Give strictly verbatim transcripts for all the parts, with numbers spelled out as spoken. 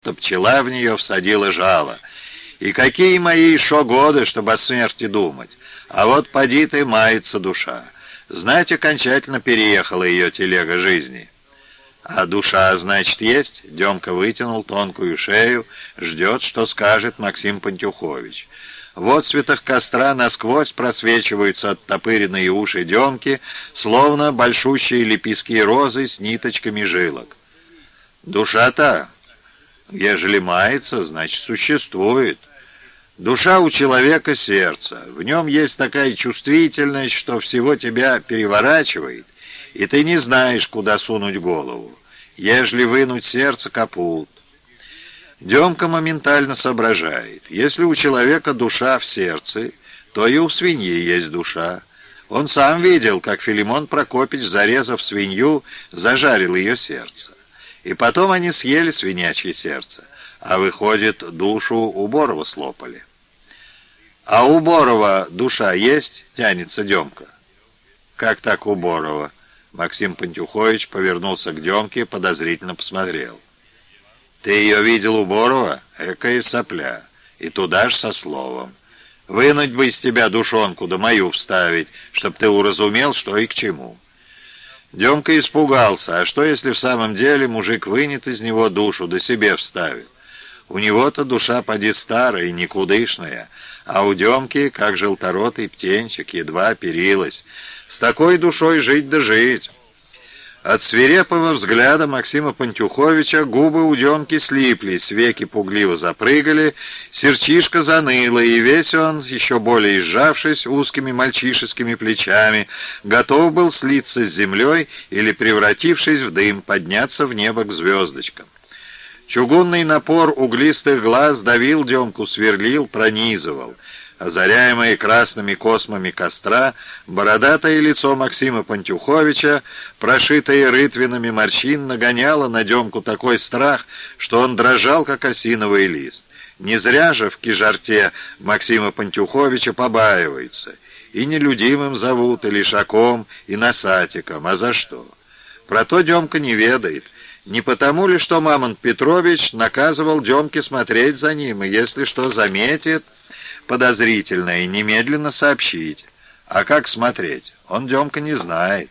то пчела в нее всадила жало. И какие мои еще годы, чтобы о смерти думать? А вот поди ты, мается душа. Знать, окончательно переехала ее телега жизни. А душа, значит, есть? Демка вытянул тонкую шею, ждет, что скажет Максим Пантюхович. В отсветах костра насквозь просвечиваются оттопыренные уши Демки, словно большущие лепестки розы с ниточками жилок. Душа-то, ежели мается, значит, существует. Душа у человека — сердце. В нем есть такая чувствительность, что всего тебя переворачивает, и ты не знаешь, куда сунуть голову. Ежели вынуть сердце — капут. Демка моментально соображает. Если у человека душа в сердце, то и у свиньи есть душа. Он сам видел, как Филимон Прокопич, зарезав свинью, зажарил ее сердце. И потом они съели свинячье сердце, а выходит, душу у Борова слопали. «А у Борова душа есть?» — тянется Демка. «Как так у Борова?» Максим Пантюхович повернулся к Демке, подозрительно посмотрел. «Ты ее видел у Борова? Экая сопля. И туда ж со словом. Вынуть бы из тебя душонку, да мою вставить, чтоб ты уразумел, что и к чему». Демка испугался. А что, если в самом деле мужик вынет из него душу, да себе вставит? У него-то душа поди старая и никудышная, а у Демки, как желторотый птенчик, едва перилась. С такой душой жить да жить. От свирепого взгляда Максима Пантюховича губы у Демки слиплись, веки пугливо запрыгали, сердчишко заныло, и весь он, еще более сжавшись узкими мальчишескими плечами, готов был слиться с землей или, превратившись в дым, подняться в небо к звездочкам. Чугунный напор углистых глаз давил Демку, сверлил, пронизывал. Озаряемое красными космами костра, бородатое лицо Максима Пантюховича, прошитое рытвинами морщин, нагоняло на Демку такой страх, что он дрожал, как осиновый лист. Не зря же в Кижарте Максима Пантюховича побаиваются. И нелюдимым зовут, и лишаком, и носатиком. А за что? Про то Демка не ведает. Не потому ли, что Мамонт Петрович наказывал Демке смотреть за ним, и если что заметит подозрительное, немедленно сообщить. А как смотреть? Он, Демка, не знает.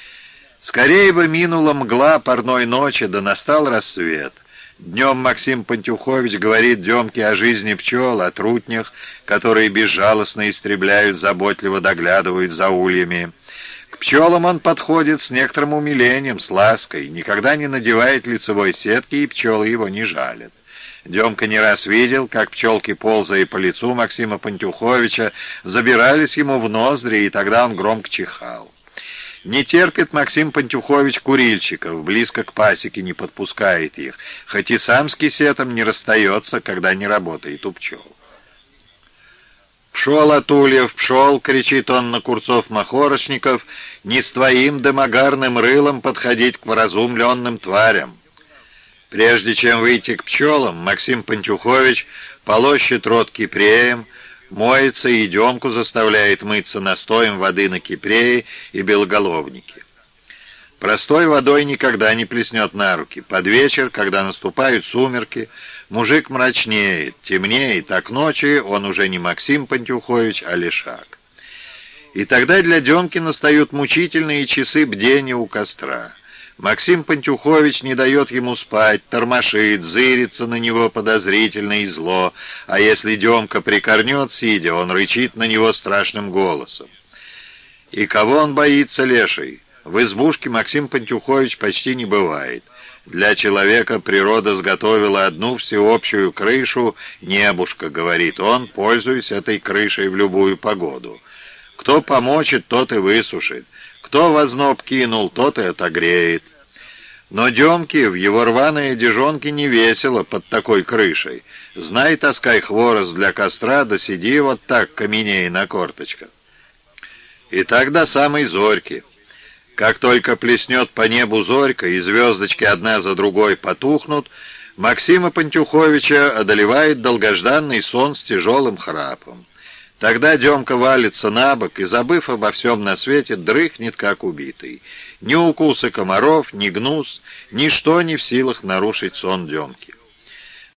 Скорее бы минула мгла парной ночи, да настал рассвет. Днем Максим Пантюхович говорит Демке о жизни пчел, о трутнях, которые безжалостно истребляют, заботливо доглядывают за ульями. К пчелам он подходит с некоторым умилением, с лаской, никогда не надевает лицевой сетки, и пчелы его не жалят. Демка не раз видел, как пчелки, ползая по лицу Максима Пантюховича, забирались ему в ноздри, и тогда он громко чихал. Не терпит Максим Пантюхович курильщиков, близко к пасеке не подпускает их, хоть и сам с кисетом не расстается, когда не работает у пчел. «Пшел, Атульев, пшел!» — кричит он на курцов-махорочников, «не с твоим дымогарным рылом подходить к вразумленным тварям». Прежде чем выйти к пчелам, Максим Пантюхович полощет рот кипреем, моется и Демку заставляет мыться настоем воды на кипрее и белоголовнике. Простой водой никогда не плеснет на руки. Под вечер, когда наступают сумерки, мужик мрачнеет, темнеет, а к ночи он уже не Максим Пантюхович, а лишак. И тогда для Демки настают мучительные часы бдения у костра. Максим Пантюхович не дает ему спать, тормошит, зырится на него подозрительно и зло, а если Демка прикорнет, сидя, он рычит на него страшным голосом. И кого он боится, леший? В избушке Максим Пантюхович почти не бывает. Для человека природа сготовила одну всеобщую крышу, небушка, говорит он, пользуясь этой крышей в любую погоду. Кто помочит, тот и высушит. Кто в озноб кинул, тот и отогреет. Но Демке в его рваной одежонке не весело под такой крышей. Знай, таскай хворост для костра, да сиди вот так, каменея на корточках. И так до самой зорьки. Как только плеснет по небу зорька, и звездочки одна за другой потухнут, Максима Пантюховича одолевает долгожданный сон с тяжелым храпом. Тогда Демка валится на бок и, забыв обо всем на свете, дрыхнет, как убитый. Ни укусы комаров, ни гнус, ничто не в силах нарушить сон Демки.